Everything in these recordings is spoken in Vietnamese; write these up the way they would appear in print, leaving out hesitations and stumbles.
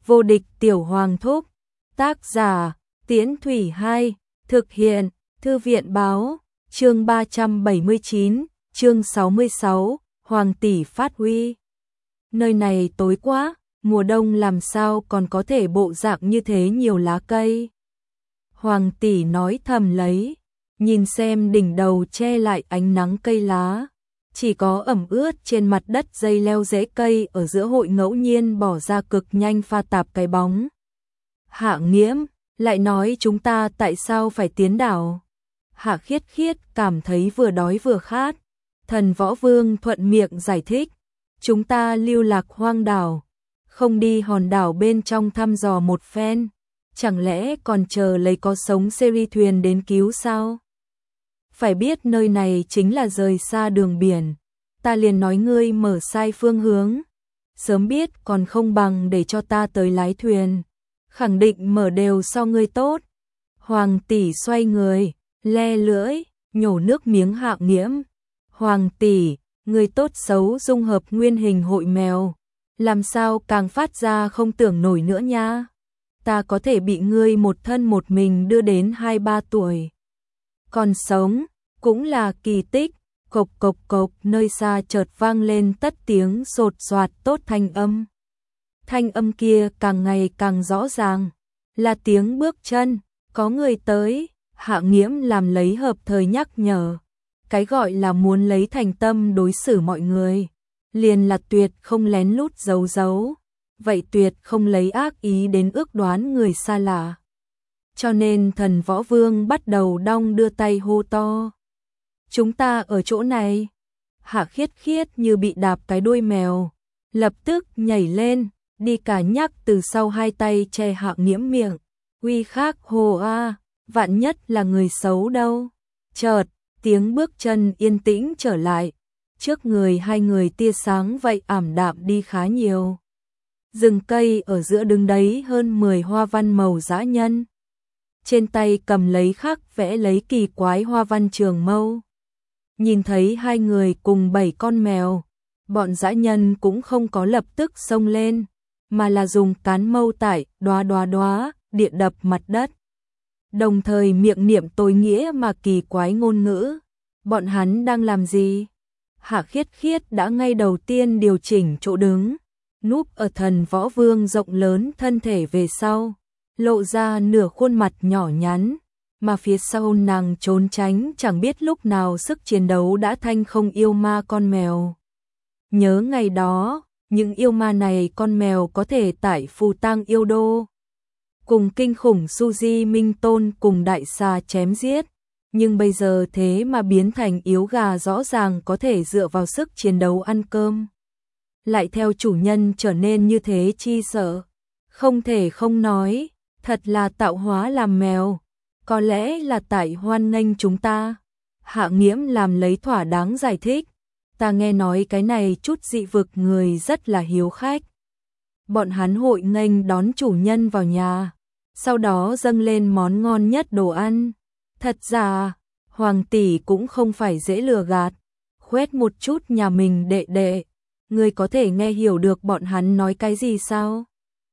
Vô địch tiểu hoàng thúc. Tác giả Tiễn Thủy 2. Thực hiện Thư viện báo. Chương 379, chương 66, Hoàng tỷ phát huy. Nơi này tối quá, mùa đông làm sao còn có thể bộ dạng như thế nhiều lá cây. Hoàng tỷ nói thầm lấy, nhìn xem đỉnh đầu che lại ánh nắng cây lá. Chỉ có ẩm ướt trên mặt đất dây leo rễ cây ở giữa hội ngẫu nhiên bỏ ra cực nhanh pha tạp cái bóng. Hạ Nghiễm, lại nói chúng ta tại sao phải tiến đảo? Hạ Khiết Khiết cảm thấy vừa đói vừa khát. Thần Võ Vương thuận miệng giải thích. Chúng ta lưu lạc hoang đảo, không đi hòn đảo bên trong thăm dò một phen. Chẳng lẽ còn chờ lấy có sống series thuyền đến cứu sao? Phải biết nơi này chính là rời xa đường biển. Ta liền nói ngươi mở sai phương hướng. Sớm biết còn không bằng để cho ta tới lái thuyền. Khẳng định mở đều so ngươi tốt. Hoàng tỷ xoay người, le lưỡi, nhổ nước miếng Hạ Nghiễm. Hoàng tỷ, ngươi tốt xấu dung hợp nguyên hình hội mèo. Làm sao càng phát ra không tưởng nổi nữa nha. Ta có thể bị ngươi một thân một mình đưa đến 2-3 tuổi. Còn sống, cũng là kỳ tích. Cộc cộc cộc, nơi xa chợt vang lên tất tiếng sột soạt tốt thanh âm. Thanh âm kia càng ngày càng rõ ràng, là tiếng bước chân, có người tới. Hạ Nghiễm làm lấy hợp thời nhắc nhở. Cái gọi là muốn lấy thành tâm đối xử mọi người, liền là tuyệt không lén lút giấu giấu. Vậy tuyệt không lấy ác ý đến ước đoán người xa lạ. Cho nên Thần Võ Vương bắt đầu đong đưa tay hô to. Chúng ta ở chỗ này. Hạ Khiết Khiết như bị đạp cái đuôi mèo, lập tức nhảy lên, đi cả nhắc từ sau hai tay che Hạ Nghiễm miệng. Uy khác hồ a, vạn nhất là người xấu đâu. Chợt, tiếng bước chân yên tĩnh trở lại. Trước người hai người tia sáng vậy ảm đạm đi khá nhiều. Rừng cây ở giữa đứng đấy hơn 10 hoa văn màu dã nhân. Trên tay cầm lấy khắc vẽ lấy kỳ quái hoa văn trường mâu. Nhìn thấy hai người cùng 7 con mèo, bọn dã nhân cũng không có lập tức xông lên, mà là dùng cán mâu tải đoá đoá đoá, địa đập mặt đất. Đồng thời miệng niệm tối nghĩa mà kỳ quái ngôn ngữ. Bọn hắn đang làm gì? Hạ Khiết Khiết đã ngay đầu tiên điều chỉnh chỗ đứng, núp ở Thần Võ Vương rộng lớn thân thể về sau, lộ ra nửa khuôn mặt nhỏ nhắn, mà phía sau nàng trốn tránh chẳng biết lúc nào sức chiến đấu đã thanh không yêu ma con mèo. Nhớ ngày đó, những yêu ma này con mèo có thể tại Phù Tang yêu đô cùng kinh khủng Suji Minh Tôn cùng đại xà chém giết, nhưng bây giờ thế mà biến thành yếu gà rõ ràng có thể dựa vào sức chiến đấu ăn cơm. Lại theo chủ nhân trở nên như thế chi sợ. Không thể không nói, thật là tạo hóa làm mèo. Có lẽ là tại hoan nghênh chúng ta. Hạ Nghiễm làm lấy thỏa đáng giải thích. Ta nghe nói cái này chút dị vực người rất là hiếu khách. Bọn hắn hội nghênh đón chủ nhân vào nhà, sau đó dâng lên món ngon nhất đồ ăn. Thật ra, Hoàng tỷ cũng không phải dễ lừa gạt. Khoét một chút nhà mình đệ đệ, ngươi có thể nghe hiểu được bọn hắn nói cái gì sao?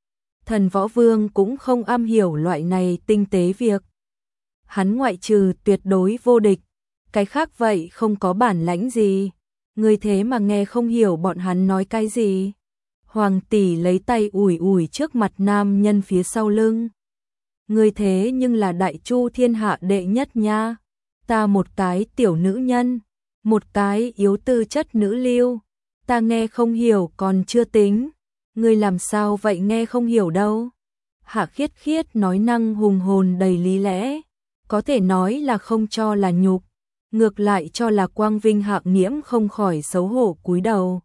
Thần Võ Vương cũng không am hiểu loại này tinh tế việc. Hắn ngoại trừ tuyệt đối vô địch, cái khác vậy không có bản lãnh gì. Ngươi thế mà nghe không hiểu bọn hắn nói cái gì? Hoàng tỷ lấy tay ủi ủi trước mặt nam nhân phía sau lưng. Ngươi thế nhưng là đại chu thiên hạ đệ nhất nha. Ta một cái tiểu nữ nhân, một cái yếu tư chất nữ lưu. Ta nghe không hiểu còn chưa tính. Ngươi làm sao vậy nghe không hiểu đâu? Hạ Khiết Khiết nói năng hùng hồn đầy lý lẽ. Có thể nói là không cho là nhục, ngược lại cho là quang vinh. Hạ Nghiễm không khỏi xấu hổ cúi đầu.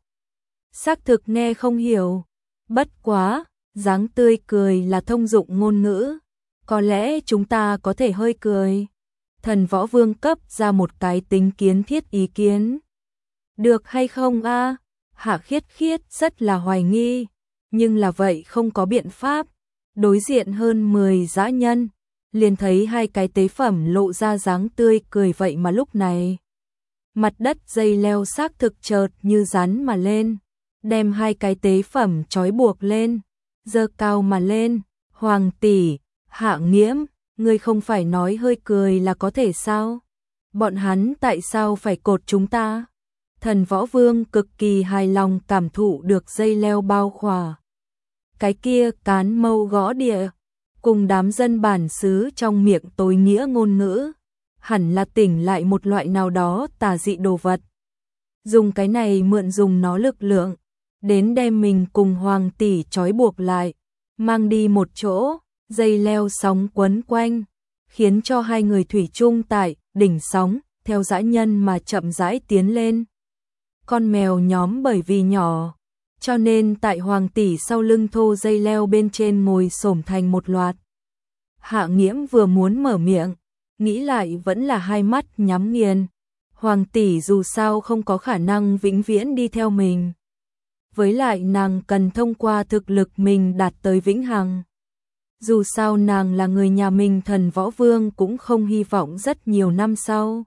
Xác thực nghe không hiểu. Bất quá, dáng tươi cười là thông dụng ngôn ngữ. Có lẽ chúng ta có thể hơi cười. Thần Võ Vương cấp ra một cái tính kiến thiết ý kiến. Được hay không a? Hạ Khiết Khiết rất là hoài nghi, nhưng là vậy không có biện pháp. Đối diện hơn 10 dã nhân, liền thấy hai cái tế phẩm lộ ra dáng tươi cười vậy mà lúc này. Mặt đất dây leo xác thực chợt như rắn mà lên, đem hai cái tế phẩm trói buộc lên. giơ cao mà lên, Hoàng tỷ, Hạ Nghiễm, ngươi không phải nói hơi cười là có thể sao? Bọn hắn tại sao phải cột chúng ta? Thần Võ Vương cực kỳ hài lòng cảm thụ được dây leo bao khỏa. Cái kia cán mâu gõ địa, cùng đám dân bản xứ trong miệng tối nghĩa ngôn ngữ, hẳn là tỉnh lại một loại nào đó tà dị đồ vật. Dùng cái này mượn dùng nó lực lượng, đến đem mình cùng Hoàng tỷ trói buộc lại, mang đi một chỗ, dây leo sóng quấn quanh, khiến cho hai người thủy chung tại đỉnh sóng, theo dã nhân mà chậm rãi tiến lên. Con mèo nhóm bởi vì nhỏ, cho nên tại Hoàng tỷ sau lưng thô dây leo bên trên ngồi xổm thành một loạt. Hạ Nghiễm vừa muốn mở miệng, nghĩ lại vẫn là hai mắt nhắm nghiền. Hoàng tỷ dù sao không có khả năng vĩnh viễn đi theo mình. Với lại nàng cần thông qua thực lực mình đạt tới vĩnh hằng. Dù sao nàng là người nhà mình, Thần Võ Vương cũng không hy vọng rất nhiều năm sau.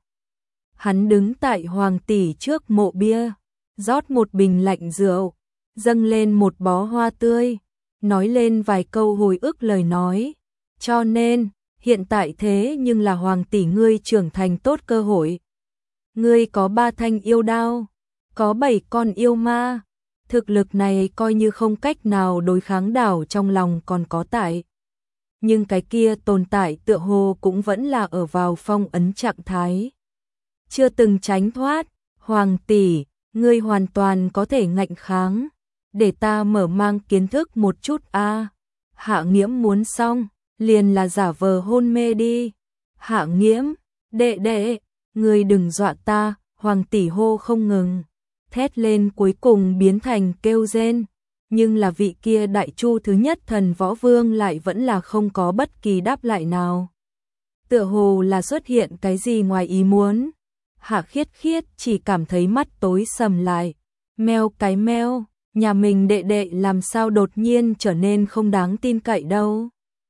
Hắn đứng tại Hoàng tỷ trước mộ bia, rót một bình lạnh rượu, dâng lên một bó hoa tươi, nói lên vài câu hồi ức lời nói. Cho nên, hiện tại thế nhưng là Hoàng tỷ ngươi trưởng thành tốt cơ hội. Ngươi có 3 thanh yêu đao, có 7 con yêu ma, thực lực này coi như không cách nào đối kháng, đảo trong lòng còn có tại. Nhưng cái kia tồn tại tựa hồ cũng vẫn là ở vào phong ấn trạng thái, chưa từng tránh thoát. Hoàng tỷ, ngươi hoàn toàn có thể ngạnh kháng, để ta mở mang kiến thức một chút a. Hạ Nghiễm muốn xong, liền là giả vờ hôn mê đi. Hạ Nghiễm, đệ đệ, ngươi đừng dọa ta. Hoàng tỷ hô không ngừng, thét lên cuối cùng biến thành kêu rên. Nhưng là vị kia đại chu thứ nhất Thần Võ Vương lại vẫn là không có bất kỳ đáp lại nào. Tựa hồ là xuất hiện cái gì ngoài ý muốn. Hạ Khiết Khiết chỉ cảm thấy mắt tối sầm lại. Meo cái meo, nhà mình đệ đệ làm sao đột nhiên trở nên không đáng tin cậy đâu.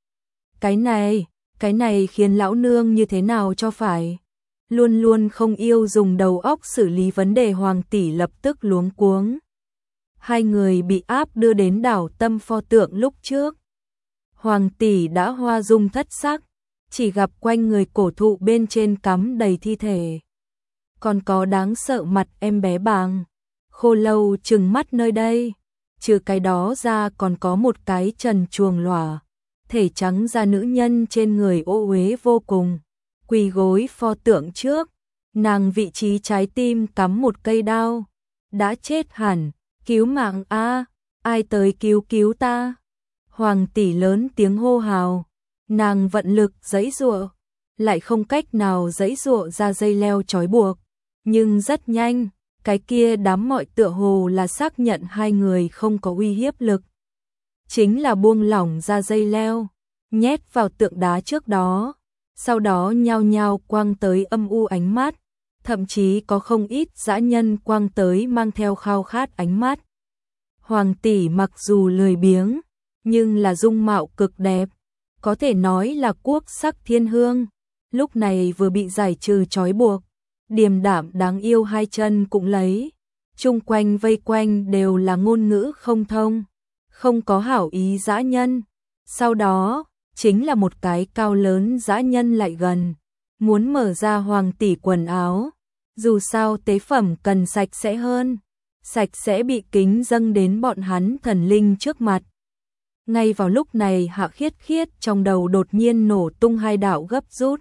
Cái này khiến lão nương như thế nào cho phải. Luôn luôn không yêu dùng đầu óc xử lý vấn đề. Hoàng tỷ lập tức luống cuống. Hai người bị áp đưa đến đảo Tâm pho tượng lúc trước. Hoàng tỷ đã hoa dung thất sắc, chỉ gặp quanh người cổ thụ bên trên cắm đầy thi thể. Còn có đáng sợ mặt em bé Bàng, Khô Lâu trừng mắt nơi đây. Trừ cái đó ra còn có một cái trần truồng lòa, thể trắng da nữ nhân trên người ô uế vô cùng, quỳ gối pho tượng trước. Nàng vị trí trái tim cắm một cây đao, đã chết hẳn. Cứu mạng a, ai tới cứu ta. Hoàng tỷ lớn tiếng hô hào, nàng vận lực giãy giụa, lại không cách nào giãy giụa ra dây leo trói buộc, nhưng rất nhanh, cái kia đám mọi tựa hồ là xác nhận hai người không có uy hiếp lực. Chính là buông lỏng ra dây leo, nhét vào tượng đá trước đó, sau đó nhao nhao quăng tới âm u ánh mắt. Thậm chí có không ít dã nhân quang tới mang theo khao khát ánh mắt. Hoàng tỷ mặc dù lười biếng, nhưng là dung mạo cực đẹp, có thể nói là quốc sắc thiên hương. Lúc này vừa bị giải trừ trói buộc, điềm đạm đáng yêu, hai chân cũng lấy. Chung quanh vây quanh đều là ngôn ngữ không thông, không có hảo ý dã nhân. Sau đó, chính là một cái cao lớn dã nhân lại gần, muốn mở ra Hoàng tỷ quần áo. Dù sao tế phẩm cần sạch sẽ hơn, sạch sẽ bị kính dâng đến bọn hắn thần linh trước mặt. Ngay vào lúc này Hạ Khiết Khiết trong đầu đột nhiên nổ tung hai đạo gấp rút,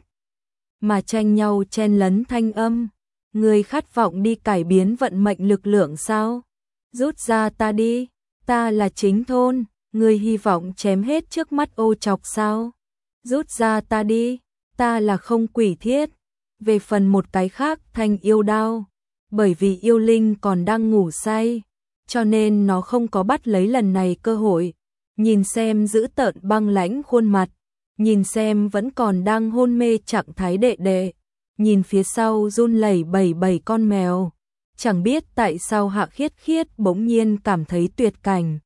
mà tranh nhau chen lấn thanh âm. Người khát vọng đi cải biến vận mệnh lực lượng sao? Rút ra ta đi, ta là chính thôn. Người hy vọng chém hết trước mắt ô trọc sao? Rút ra ta đi, ta là không quỷ thiết. Về phần một cái khác thanh yêu đao, bởi vì yêu linh còn đang ngủ say, cho nên nó không có bắt lấy lần này cơ hội. Nhìn xem dữ tợn băng lãnh khuôn mặt, nhìn xem vẫn còn đang hôn mê trạng thái đệ đệ, nhìn phía sau run lẩy bẩy 7 con mèo, chẳng biết tại sao Hạ Khiết Khiết bỗng nhiên cảm thấy tuyệt cảnh.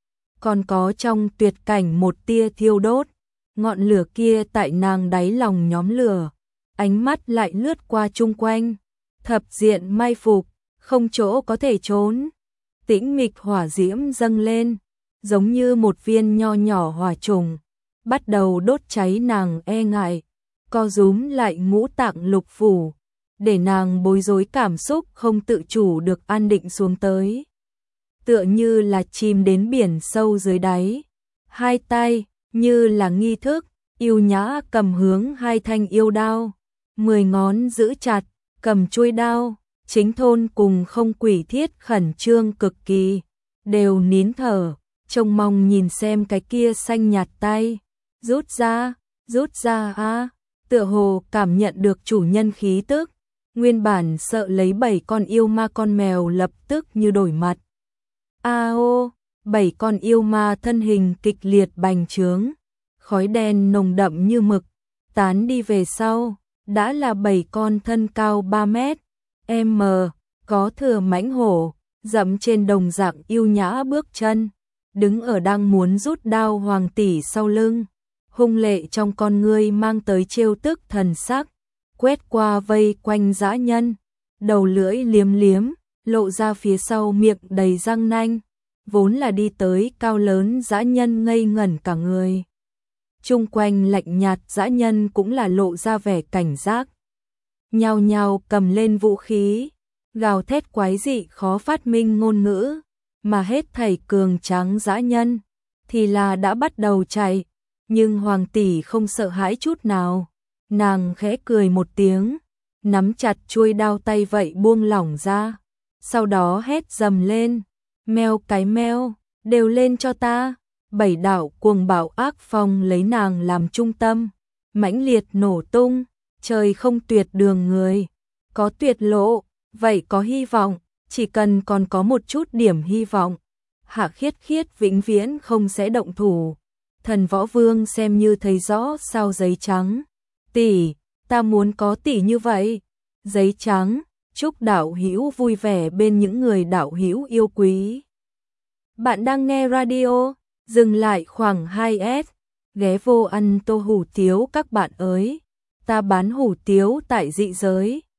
Còn có trong tuyệt cảnh một tia thiêu đốt, ngọn lửa kia tại nàng đáy lòng nhóm lửa. Ánh mắt lại lướt qua chung quanh, thập diện mai phục, không chỗ có thể trốn. Tĩnh mịch hỏa diễm dâng lên, giống như một viên nho nhỏ hỏa trùng, bắt đầu đốt cháy nàng e ngại, co rúm lại ngũ tạng lục phủ, để nàng bối rối cảm xúc không tự chủ được an định xuống tới. Tựa như là chìm đến biển sâu dưới đáy, hai tay như là nghi thức, yêu nhã cầm hướng hai thanh yêu đao, 10 ngón giữ chặt, cầm chuôi đao, Chính Thôn cùng Không Quỷ Thiết khẩn trương cực kỳ, đều nín thở, trông mong nhìn xem cái kia xanh nhạt tay, rút ra a, tựa hồ cảm nhận được chủ nhân khí tức, nguyên bản sợ lấy 7 con yêu ma con mèo lập tức như đổi mặt. Ao, 7 con yêu ma thân hình kịch liệt bành trướng, khói đen nồng đậm như mực, tán đi về sau, đã là 7 con thân cao 3 mét, m, có thừa mãnh hổ, dẫm trên đồng dạng yêu nhã bước chân, đứng ở đang muốn rút đao Hoàng tỷ sau lưng, hung lệ trong con ngươi mang tới trêu tức thần sắc, quét qua vây quanh dã nhân, đầu lưỡi liếm liếm, lộ ra phía sau miệng đầy răng nanh, vốn là đi tới cao lớn dã nhân ngây ngẩn cả người. Chung quanh lạnh nhạt dã nhân cũng là lộ ra vẻ cảnh giác. Nhao nhao cầm lên vũ khí, gào thét quái dị khó phát minh ngôn ngữ, mà hết thảy cường tráng dã nhân thì là đã bắt đầu chạy, nhưng Hoàng tỷ không sợ hãi chút nào, nàng khẽ cười một tiếng, nắm chặt chuôi đao tay vậy buông lỏng ra, sau đó hét dầm lên, meo cái meo, đều lên cho ta. 7 đạo cuồng bạo ác phong lấy nàng làm trung tâm, mãnh liệt nổ tung, trời không tuyệt đường người, có tuyệt lộ, vậy có hy vọng, chỉ cần còn có một chút điểm hy vọng, Hạ Khiết Khiết vĩnh viễn không sẽ động thủ. Thần Võ Vương xem như thấy rõ sao giấy trắng, tỷ, ta muốn có tỷ như vậy, giấy trắng, chúc đạo hữu vui vẻ bên những người đạo hữu yêu quý. Bạn đang nghe radio, dừng lại khoảng 2S, ghé vô ăn tô hủ tiếu các bạn ơi, ta bán hủ tiếu tại dị giới.